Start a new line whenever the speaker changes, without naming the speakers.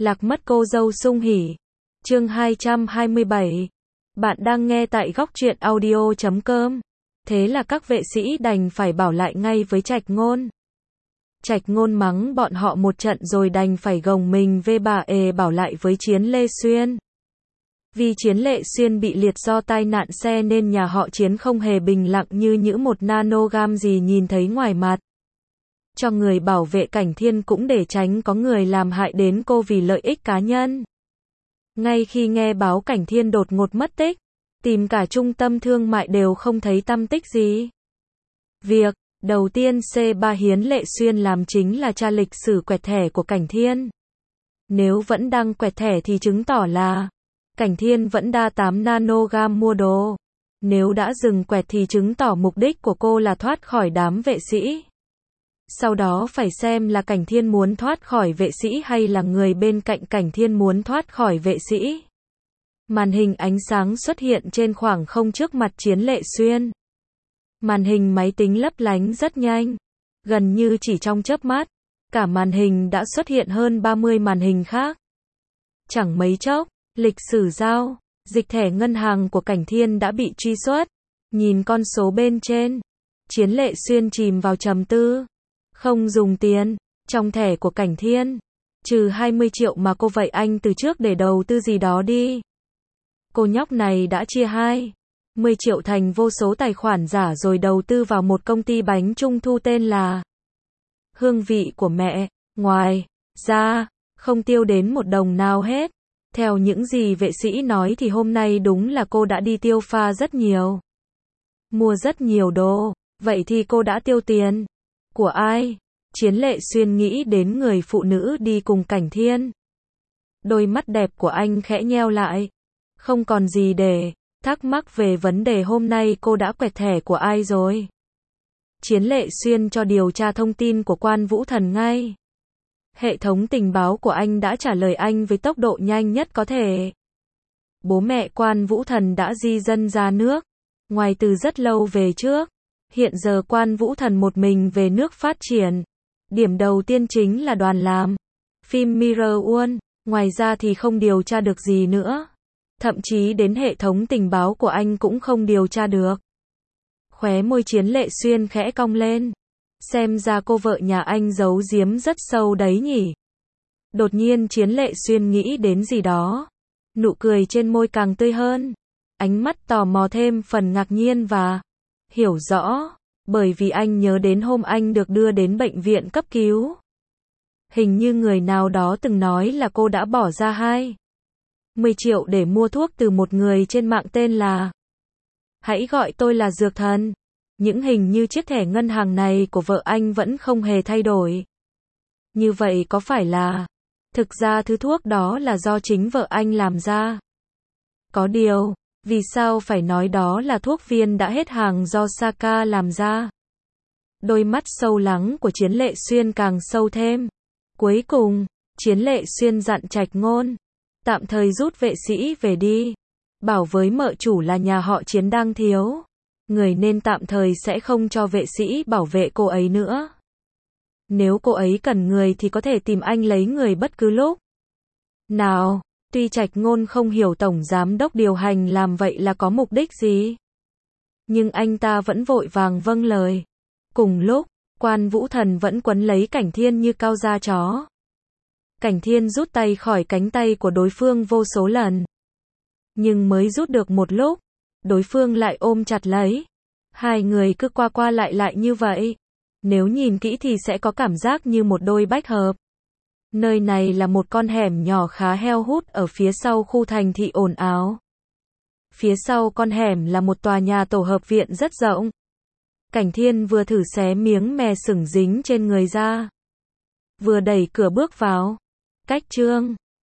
Lạc mất cô dâu sung hỉ. Chương 227. Bạn đang nghe tại góc truyện audio.com. Thế là các vệ sĩ đành phải bảo lại ngay với Trạch Ngôn. Trạch Ngôn mắng bọn họ một trận rồi đành phải gồng mình về bà bảo lại với Chiến Lê Xuyên. Vì Chiến Lệ Xuyên bị liệt do tai nạn xe nên nhà họ Chiến không hề bình lặng như một nanogam gì nhìn thấy ngoài mặt. Cho người bảo vệ Cảnh Thiên cũng để tránh có người làm hại đến cô vì lợi ích cá nhân. Ngay khi nghe báo Cảnh Thiên đột ngột mất tích, tìm cả trung tâm thương mại đều không thấy tăm tích gì. Việc đầu tiên C3 Hiến Lệ Xuyên làm chính là tra lịch sử quẹt thẻ của Cảnh Thiên. Nếu vẫn đang quẹt thẻ thì chứng tỏ là Cảnh Thiên vẫn đa 8 nanogam mua đồ. Nếu đã dừng quẹt thì chứng tỏ mục đích của cô là thoát khỏi đám vệ sĩ. Sau đó phải xem là Cảnh Thiên muốn thoát khỏi vệ sĩ hay là người bên cạnh Cảnh Thiên muốn thoát khỏi vệ sĩ. Màn hình ánh sáng xuất hiện trên khoảng không trước mặt Chiến Lệ Xuyên. Màn hình máy tính lấp lánh rất nhanh. Gần như chỉ trong chớp mắt, cả màn hình đã xuất hiện hơn 30 màn hình khác. Chẳng mấy chốc, lịch sử giao dịch thẻ ngân hàng của Cảnh Thiên đã bị truy xuất. Nhìn con số bên trên, Chiến Lệ Xuyên chìm vào trầm tư. Không dùng tiền trong thẻ của Cảnh Thiên, trừ 20 triệu mà cô vậy anh từ trước để đầu tư gì đó đi. Cô nhóc này đã chia 20 triệu thành vô số tài khoản giả rồi đầu tư vào một công ty bánh trung thu tên là Hương Vị của Mẹ. Ngoài ra, không tiêu đến một đồng nào hết. Theo những gì vệ sĩ nói thì hôm nay đúng là cô đã đi tiêu pha rất nhiều. Mua rất nhiều đồ. Vậy thì cô đã tiêu tiền của ai? Chiến Lệ Xuyên nghĩ đến người phụ nữ đi cùng Cảnh Thiên. Đôi mắt đẹp của anh khẽ nheo lại. Không còn gì để thắc mắc về vấn đề hôm nay cô đã quẹt thẻ của ai rồi. Chiến Lệ Xuyên cho điều tra thông tin của Quan Vũ Thần ngay. Hệ thống tình báo của anh đã trả lời anh với tốc độ nhanh nhất có thể. Bố mẹ Quan Vũ Thần đã di dân ra nước ngoài từ rất lâu về trước. Hiện giờ Quan Vũ Thần một mình về nước phát triển. Điểm đầu tiên chính là đoàn làm phim Mirror World. Ngoài ra thì không điều tra được gì nữa. Thậm chí đến hệ thống tình báo của anh cũng không điều tra được. Khóe môi Chiến Lệ Xuyên khẽ cong lên. Xem ra cô vợ nhà anh giấu giếm rất sâu đấy nhỉ. Đột nhiên Chiến Lệ Xuyên nghĩ đến gì đó. Nụ cười trên môi càng tươi hơn. Ánh mắt tò mò thêm phần ngạc nhiên và hiểu rõ. Bởi vì anh nhớ đến hôm anh được đưa đến bệnh viện cấp cứu. Hình như người nào đó từng nói là cô đã bỏ ra 20 triệu để mua thuốc từ một người trên mạng tên là Hãy gọi tôi là Dược Thần. Những hình như chiếc thẻ ngân hàng này của vợ anh vẫn không hề thay đổi. Như vậy có phải là thực ra thứ thuốc đó là do chính vợ anh làm ra? Có điều, vì sao phải nói đó là thuốc viên đã hết hàng do Saka làm ra? Đôi mắt sâu lắng của Chiến Lệ Xuyên càng sâu thêm. Cuối cùng, Chiến Lệ Xuyên dặn Trạch Ngôn tạm thời rút vệ sĩ về đi. Bảo với mợ chủ là nhà họ Chiến đang thiếu người nên tạm thời sẽ không cho vệ sĩ bảo vệ cô ấy nữa. Nếu cô ấy cần người thì có thể tìm anh lấy người bất cứ lúc nào. Tuy Trạch Ngôn không hiểu tổng giám đốc điều hành làm vậy là có mục đích gì, nhưng anh ta vẫn vội vàng vâng lời. Cùng lúc, Quan Vũ Thần vẫn quấn lấy Cảnh Thiên như cao da chó. Cảnh Thiên rút tay khỏi cánh tay của đối phương vô số lần. Nhưng mới rút được một lúc, đối phương lại ôm chặt lấy. Hai người cứ qua qua lại như vậy. Nếu nhìn kỹ thì sẽ có cảm giác như một đôi bách hợp. Nơi này là một con hẻm nhỏ khá heo hút ở phía sau khu thành thị ồn ào. Phía sau con hẻm là một tòa nhà tổ hợp viện rất rộng. Cảnh Thiên vừa thử xé miếng mè sừng dính trên người ra, vừa đẩy cửa bước vào. Cách Trương